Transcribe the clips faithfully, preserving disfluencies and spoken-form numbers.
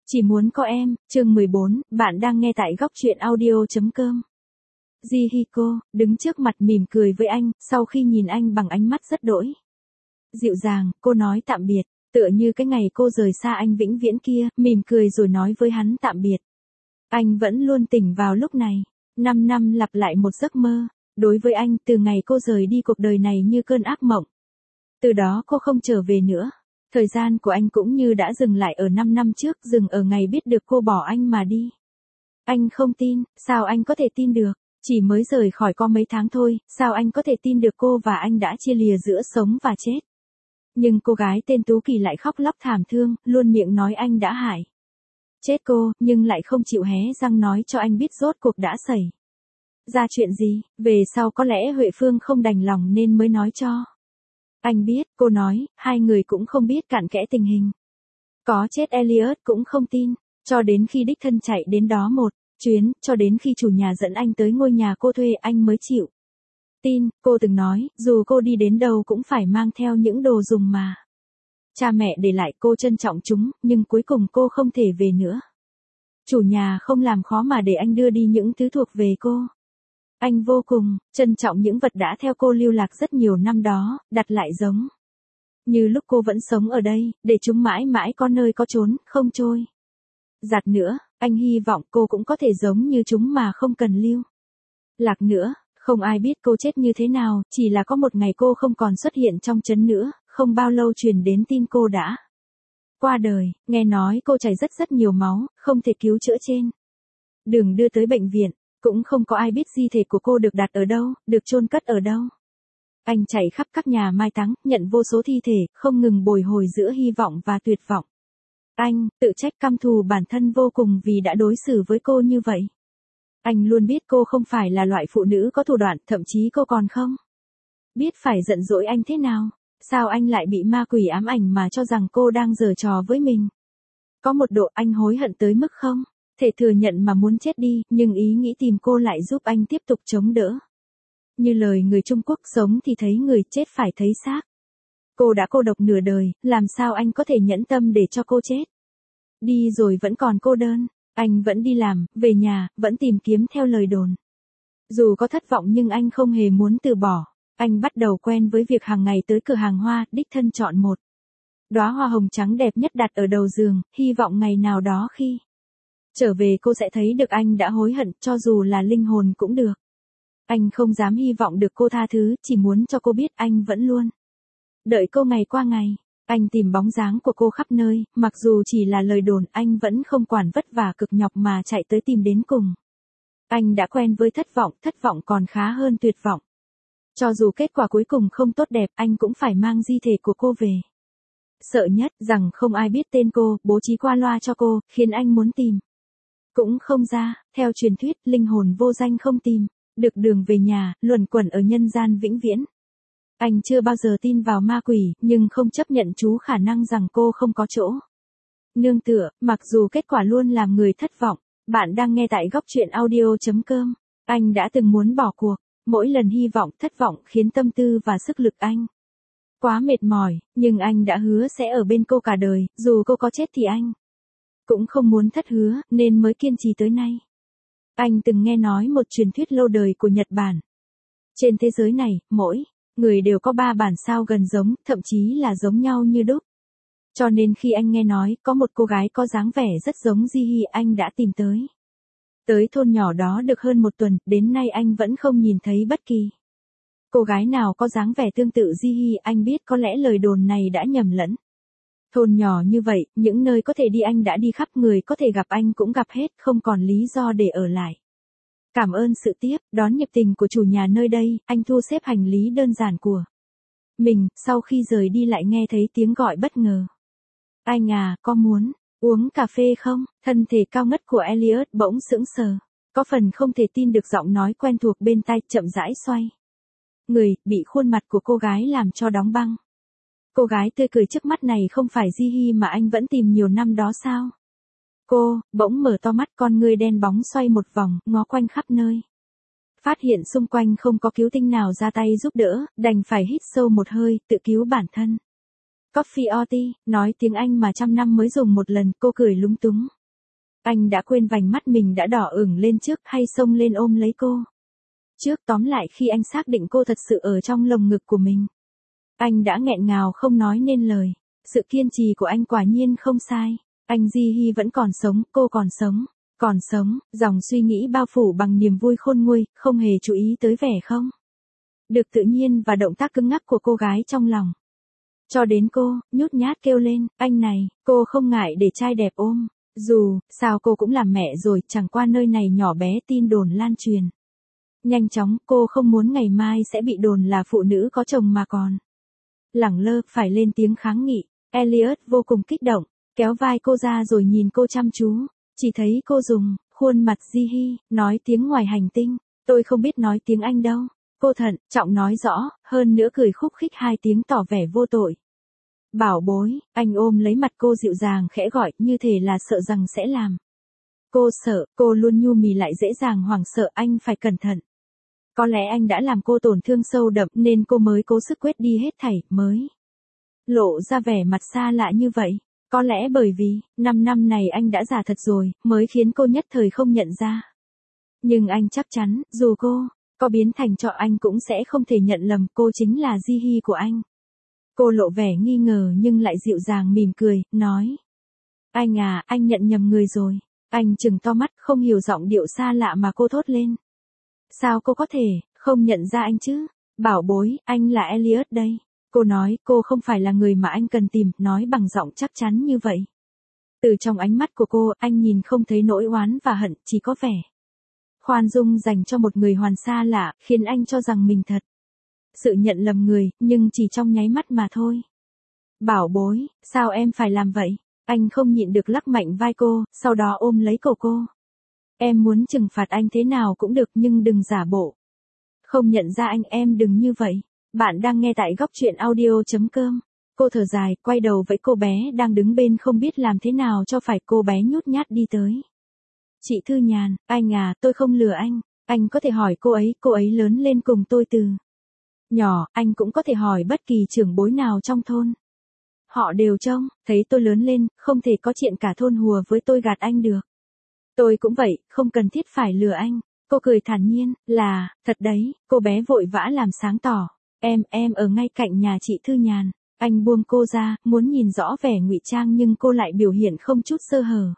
Chỉ muốn có em, chương mười bốn, bạn đang nghe tại góc truyện audio chấm com. Jihiko, đứng trước mặt mỉm cười với anh, sau khi nhìn anh bằng ánh mắt rất đỗi dịu dàng, cô nói tạm biệt, tựa như cái ngày cô rời xa anh vĩnh viễn kia, mỉm cười rồi nói với hắn tạm biệt. Anh vẫn luôn tỉnh vào lúc này, năm năm lặp lại một giấc mơ, đối với anh từ ngày cô rời đi cuộc đời này như cơn ác mộng. Từ đó cô không trở về nữa. Thời gian của anh cũng như đã dừng lại ở năm năm trước, dừng ở ngày biết được cô bỏ anh mà đi. Anh không tin, sao anh có thể tin được, chỉ mới rời khỏi có mấy tháng thôi, sao anh có thể tin được cô và anh đã chia lìa giữa sống và chết. Nhưng cô gái tên Tú Kỳ lại khóc lóc thảm thương, luôn miệng nói anh đã hại chết cô, nhưng lại không chịu hé răng nói cho anh biết rốt cuộc đã xảy ra chuyện gì, về sau có lẽ Huệ Phương không đành lòng nên mới nói cho anh biết. Cô nói, hai người cũng không biết cặn kẽ tình hình. Có chết Elliot cũng không tin, cho đến khi đích thân chạy đến đó một chuyến, cho đến khi chủ nhà dẫn anh tới ngôi nhà cô thuê anh mới chịu tin. Cô từng nói, dù cô đi đến đâu cũng phải mang theo những đồ dùng mà cha mẹ để lại, cô trân trọng chúng, nhưng cuối cùng cô không thể về nữa. Chủ nhà không làm khó mà để anh đưa đi những thứ thuộc về cô. Anh vô cùng trân trọng những vật đã theo cô lưu lạc rất nhiều năm đó, đặt lại giống như lúc cô vẫn sống ở đây, để chúng mãi mãi có nơi có chốn, không trôi giạt nữa. Anh hy vọng cô cũng có thể giống như chúng mà không cần lưu lạc nữa. Không ai biết cô chết như thế nào, chỉ là có một ngày cô không còn xuất hiện trong trấn nữa, không bao lâu truyền đến tin cô đã qua đời, nghe nói cô chảy rất rất nhiều máu, không thể cứu chữa trên đường đưa tới bệnh viện. Cũng không có ai biết di thể của cô được đặt ở đâu, được chôn cất ở đâu. Anh chạy khắp các nhà mai táng, nhận vô số thi thể, không ngừng bồi hồi giữa hy vọng và tuyệt vọng. Anh tự trách căm thù bản thân vô cùng vì đã đối xử với cô như vậy. Anh luôn biết cô không phải là loại phụ nữ có thủ đoạn, thậm chí cô còn không biết phải giận dỗi anh thế nào. Sao anh lại bị ma quỷ ám ảnh mà cho rằng cô đang giở trò với mình? Có một độ anh hối hận tới mức không thể thừa nhận mà muốn chết đi, nhưng ý nghĩ tìm cô lại giúp anh tiếp tục chống đỡ. Như lời người Trung Quốc, sống thì thấy người, chết phải thấy xác. Cô đã cô độc nửa đời, làm sao anh có thể nhẫn tâm để cho cô chết đi rồi vẫn còn cô đơn. Anh vẫn đi làm, về nhà, vẫn tìm kiếm theo lời đồn. Dù có thất vọng nhưng anh không hề muốn từ bỏ. Anh bắt đầu quen với việc hàng ngày tới cửa hàng hoa, đích thân chọn một đóa hoa hồng trắng đẹp nhất đặt ở đầu giường, hy vọng ngày nào đó khi trở về cô sẽ thấy được anh đã hối hận, cho dù là linh hồn cũng được. Anh không dám hy vọng được cô tha thứ, chỉ muốn cho cô biết anh vẫn luôn đợi cô ngày qua ngày. Anh tìm bóng dáng của cô khắp nơi, mặc dù chỉ là lời đồn, anh vẫn không quản vất vả cực nhọc mà chạy tới tìm đến cùng. Anh đã quen với thất vọng, thất vọng còn khá hơn tuyệt vọng. Cho dù kết quả cuối cùng không tốt đẹp, anh cũng phải mang di thể của cô về. Sợ nhất rằng không ai biết tên cô, bố trí qua loa cho cô, khiến anh muốn tìm cũng không ra. Theo truyền thuyết, linh hồn vô danh không tìm được đường về nhà, luẩn quẩn ở nhân gian vĩnh viễn. Anh chưa bao giờ tin vào ma quỷ, nhưng không chấp nhận chú khả năng rằng cô không có chỗ nương tựa, mặc dù kết quả luôn làm người thất vọng. Bạn đang nghe tại góc truyện audio chấm com. Anh đã từng muốn bỏ cuộc, mỗi lần hy vọng thất vọng khiến tâm tư và sức lực anh quá mệt mỏi, nhưng anh đã hứa sẽ ở bên cô cả đời, dù cô có chết thì anh cũng không muốn thất hứa, nên mới kiên trì tới nay. Anh từng nghe nói một truyền thuyết lâu đời của Nhật Bản. Trên thế giới này, mỗi người đều có ba bản sao gần giống, thậm chí là giống nhau như đúc. Cho nên khi anh nghe nói có một cô gái có dáng vẻ rất giống Jihi, anh đã tìm tới. Tới thôn nhỏ đó được hơn một tuần, đến nay anh vẫn không nhìn thấy bất kỳ cô gái nào có dáng vẻ tương tự Jihi. Anh biết có lẽ lời đồn này đã nhầm lẫn. Thôn nhỏ như vậy, những nơi có thể đi anh đã đi khắp, người có thể gặp anh cũng gặp hết, không còn lý do để ở lại. Cảm ơn sự tiếp đón nhiệt tình của chủ nhà nơi đây, anh thu xếp hành lý đơn giản của mình, sau khi rời đi lại nghe thấy tiếng gọi bất ngờ. Anh à, có muốn uống cà phê không? Thân thể cao ngất của Elliot bỗng sững sờ. Có phần không thể tin được giọng nói quen thuộc bên tai, chậm rãi xoay người, bị khuôn mặt của cô gái làm cho đóng băng. Cô gái tươi cười trước mắt này không phải Jihi mà anh vẫn tìm nhiều năm đó sao? Cô bỗng mở to mắt, con ngươi đen bóng xoay một vòng, ngó quanh khắp nơi. Phát hiện xung quanh không có cứu tinh nào ra tay giúp đỡ, đành phải hít sâu một hơi, tự cứu bản thân. Coffee or tea, nói tiếng Anh mà trăm năm mới dùng một lần, cô cười lúng túng. Anh đã quên vành mắt mình đã đỏ ửng lên trước hay xông lên ôm lấy cô. Trước tóm lại khi anh xác định cô thật sự ở trong lồng ngực của mình. Anh đã nghẹn ngào không nói nên lời. Sự kiên trì của anh quả nhiên không sai. Anh Di Hy vẫn còn sống, cô còn sống. Còn sống, dòng suy nghĩ bao phủ bằng niềm vui khôn nguôi, không hề chú ý tới vẻ không được tự nhiên và động tác cứng ngắc của cô gái trong lòng. Cho đến cô, nhút nhát kêu lên, anh này, cô không ngại để trai đẹp ôm. Dù, sao cô cũng làm mẹ rồi, chẳng qua nơi này nhỏ bé tin đồn lan truyền. Nhanh chóng, cô không muốn ngày mai sẽ bị đồn là phụ nữ có chồng mà còn. Lẳng lơ, phải lên tiếng kháng nghị. Elliot vô cùng kích động, kéo vai cô ra rồi nhìn cô chăm chú. Chỉ thấy cô dùng, khuôn mặt Di Hy, nói tiếng ngoài hành tinh. Tôi không biết nói tiếng Anh đâu. Cô thận, trọng nói rõ, hơn nữa cười khúc khích hai tiếng tỏ vẻ vô tội. Bảo bối, anh ôm lấy mặt cô dịu dàng khẽ gọi, như thể là sợ rằng sẽ làm cô sợ, cô luôn nhu mì lại dễ dàng hoảng sợ, anh phải cẩn thận. Có lẽ anh đã làm cô tổn thương sâu đậm nên cô mới cố sức quét đi hết thảy, mới lộ ra vẻ mặt xa lạ như vậy. Có lẽ bởi vì, năm năm này anh đã già thật rồi, mới khiến cô nhất thời không nhận ra. Nhưng anh chắc chắn, dù cô có biến thành cho anh cũng sẽ không thể nhận lầm cô chính là Di Hy của anh. Cô lộ vẻ nghi ngờ nhưng lại dịu dàng mỉm cười, nói. Anh à, anh nhận nhầm người rồi. Anh trừng to mắt, không hiểu giọng điệu xa lạ mà cô thốt lên. Sao cô có thể, không nhận ra anh chứ? Bảo bối, anh là Elliot đây. Cô nói, cô không phải là người mà anh cần tìm, nói bằng giọng chắc chắn như vậy. Từ trong ánh mắt của cô, anh nhìn không thấy nỗi oán và hận, chỉ có vẻ khoan dung dành cho một người hoàn xa lạ, khiến anh cho rằng mình thật sự nhận lầm người, nhưng chỉ trong nháy mắt mà thôi. Bảo bối, sao em phải làm vậy? Anh không nhịn được lắc mạnh vai cô, sau đó ôm lấy cổ cô. Em muốn trừng phạt anh thế nào cũng được nhưng đừng giả bộ không nhận ra anh, em đừng như vậy. Bạn đang nghe tại góc truyện audio.com. Cô thở dài, quay đầu với cô bé đang đứng bên không biết làm thế nào cho phải, cô bé nhút nhát đi tới. Chị Thư Nhàn, anh à, tôi không lừa anh. Anh có thể hỏi cô ấy, cô ấy lớn lên cùng tôi từ nhỏ, anh cũng có thể hỏi bất kỳ trưởng bối nào trong thôn. Họ đều trông, thấy tôi lớn lên, không thể có chuyện cả thôn hùa với tôi gạt anh được. Tôi cũng vậy, không cần thiết phải lừa anh. Cô cười thản nhiên, là, thật đấy, cô bé vội vã làm sáng tỏ. Em, em ở ngay cạnh nhà chị Thư Nhàn. Anh buông cô ra, muốn nhìn rõ vẻ ngụy trang nhưng cô lại biểu hiện không chút sơ hở.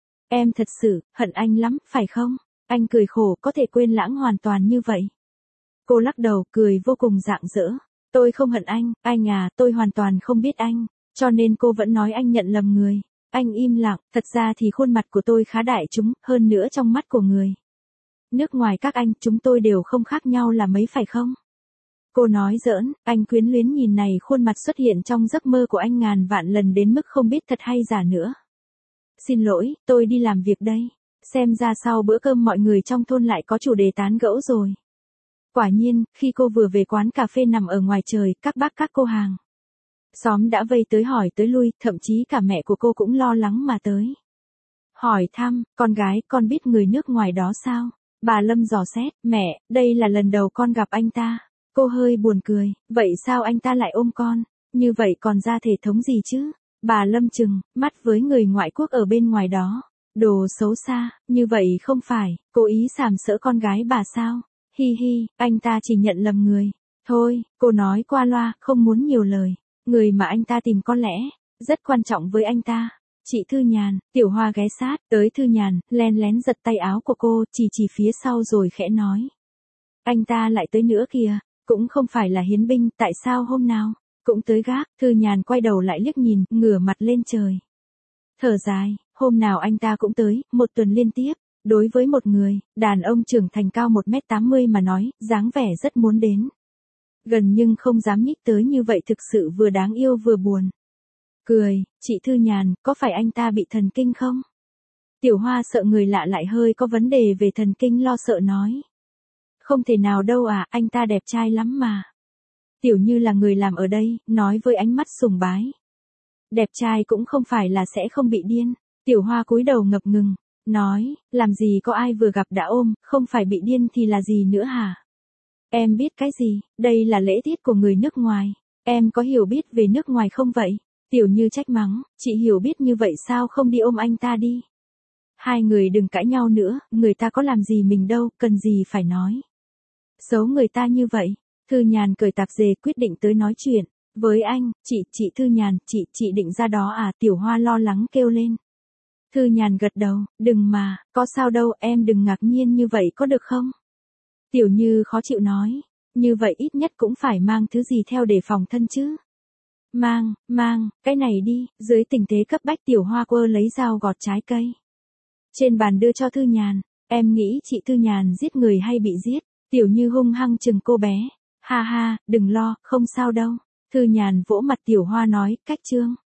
Em thật sự, hận anh lắm, phải không? Anh cười khổ, có thể quên lãng hoàn toàn như vậy. Cô lắc đầu, cười vô cùng rạng rỡ. Tôi không hận anh, anh à, tôi hoàn toàn không biết anh. Cho nên cô vẫn nói anh nhận lầm người. Anh im lặng, thật ra thì khuôn mặt của tôi khá đại chúng, hơn nữa trong mắt của người nước ngoài các anh, chúng tôi đều không khác nhau là mấy phải không? Cô nói giỡn, anh quyến luyến nhìn này, khuôn mặt xuất hiện trong giấc mơ của anh ngàn vạn lần đến mức không biết thật hay giả nữa. Xin lỗi, tôi đi làm việc đây. Xem ra sau bữa cơm mọi người trong thôn lại có chủ đề tán gẫu rồi. Quả nhiên, khi cô vừa về quán cà phê nằm ở ngoài trời, các bác các cô hàng xóm đã vây tới hỏi tới lui, thậm chí cả mẹ của cô cũng lo lắng mà tới hỏi thăm, con gái, con biết người nước ngoài đó sao? Bà Lâm dò xét, mẹ, đây là lần đầu con gặp anh ta. Cô hơi buồn cười, vậy sao anh ta lại ôm con? Như vậy còn ra thể thống gì chứ? Bà Lâm trừng mắt với người ngoại quốc ở bên ngoài đó. Đồ xấu xa, như vậy không phải, cố ý sàm sỡ con gái bà sao? Hi hi, anh ta chỉ nhận lầm người. Thôi, cô nói qua loa, không muốn nhiều lời. Người mà anh ta tìm có lẽ rất quan trọng với anh ta. Chị Thư Nhàn, Tiểu Hoa ghé sát tới Thư Nhàn, len lén giật tay áo của cô, chỉ chỉ phía sau rồi khẽ nói. Anh ta lại tới nữa kìa, cũng không phải là hiến binh, tại sao hôm nào cũng tới gác? Thư Nhàn quay đầu lại liếc nhìn, ngửa mặt lên trời. Thở dài, hôm nào anh ta cũng tới, một tuần liên tiếp. Đối với một người đàn ông trưởng thành cao một mét tám mươi mà nói, dáng vẻ rất muốn đến gần nhưng không dám nhích tới, như vậy thực sự vừa đáng yêu vừa buồn cười. Chị Thư Nhàn, có phải anh ta bị thần kinh không? Tiểu Hoa sợ người lạ lại hơi có vấn đề về thần kinh, lo sợ nói. Không thể nào đâu à, anh ta đẹp trai lắm mà. Tiểu Như là người làm ở đây, nói với ánh mắt sùng bái. Đẹp trai cũng không phải là sẽ không bị điên. Tiểu Hoa cúi đầu ngập ngừng, nói, làm gì có ai vừa gặp đã ôm, không phải bị điên thì là gì nữa hả? Em biết cái gì, đây là lễ tiết của người nước ngoài. Em có hiểu biết về nước ngoài không vậy? Tiểu Như trách mắng, chị hiểu biết như vậy sao không đi ôm anh ta đi? Hai người đừng cãi nhau nữa, người ta có làm gì mình đâu, cần gì phải nói. Xấu người ta như vậy. Thư Nhàn cởi tạp dề quyết định tới nói chuyện. Với anh, chị, chị Thư Nhàn, chị, chị định ra đó à, Tiểu Hoa lo lắng kêu lên. Thư Nhàn gật đầu, đừng mà, có sao đâu, em đừng ngạc nhiên như vậy có được không? Tiểu Như khó chịu nói, như vậy ít nhất cũng phải mang thứ gì theo để phòng thân chứ. Mang, mang, cái này đi, dưới tình thế cấp bách Tiểu Hoa quơ lấy dao gọt trái cây. Trên bàn đưa cho Thư Nhàn, em nghĩ chị Thư Nhàn giết người hay bị giết? Tiểu Như hung hăng chừng cô bé, ha ha, đừng lo, không sao đâu. Thư Nhàn vỗ mặt Tiểu Hoa nói, cách trương.